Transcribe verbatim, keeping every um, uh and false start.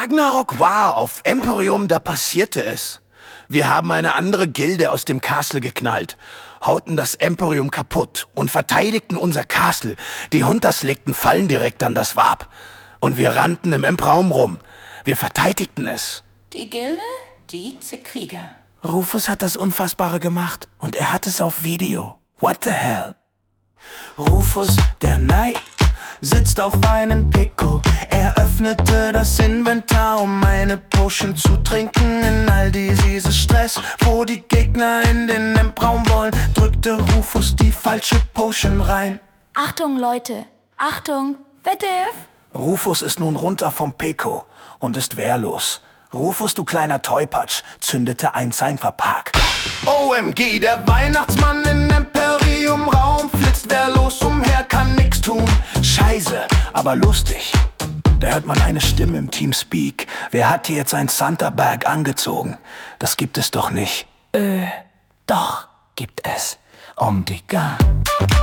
Ragnarok war auf Emporium, da passierte es. Wir haben eine andere Gilde aus dem Castle geknallt, hauten das Emporium kaputt und verteidigten unser Castle. Die Hunters legten Fallen direkt an das Warp. Und wir rannten im Empraum rum. Wir verteidigten es. Die Gilde? Die Krieger. Rufus hat das Unfassbare gemacht und er hat es auf Video. What the hell? Rufus, der Knight, sitzt auf einem Pico. Er öffnete das Inventar, um eine Potion zu trinken. In all dieses Stress, wo die Gegner in den Empraum wollen, drückte Rufus die falsche Potion rein. Achtung, Leute! Achtung! W T F! Rufus ist nun runter vom Pico und ist wehrlos. Rufus, du kleiner Toypatsch, zündete ein Seinverpark. O M G, der Weihnachtsmann in Emporium-Raum flitzt wehrlos umher, kann nix tun. Scheiße, aber lustig. Da hört man eine Stimme im Teamspeak. Wer hat hier jetzt ein Santa-Bag angezogen? Das gibt es doch nicht. Äh, doch, gibt es. Omega.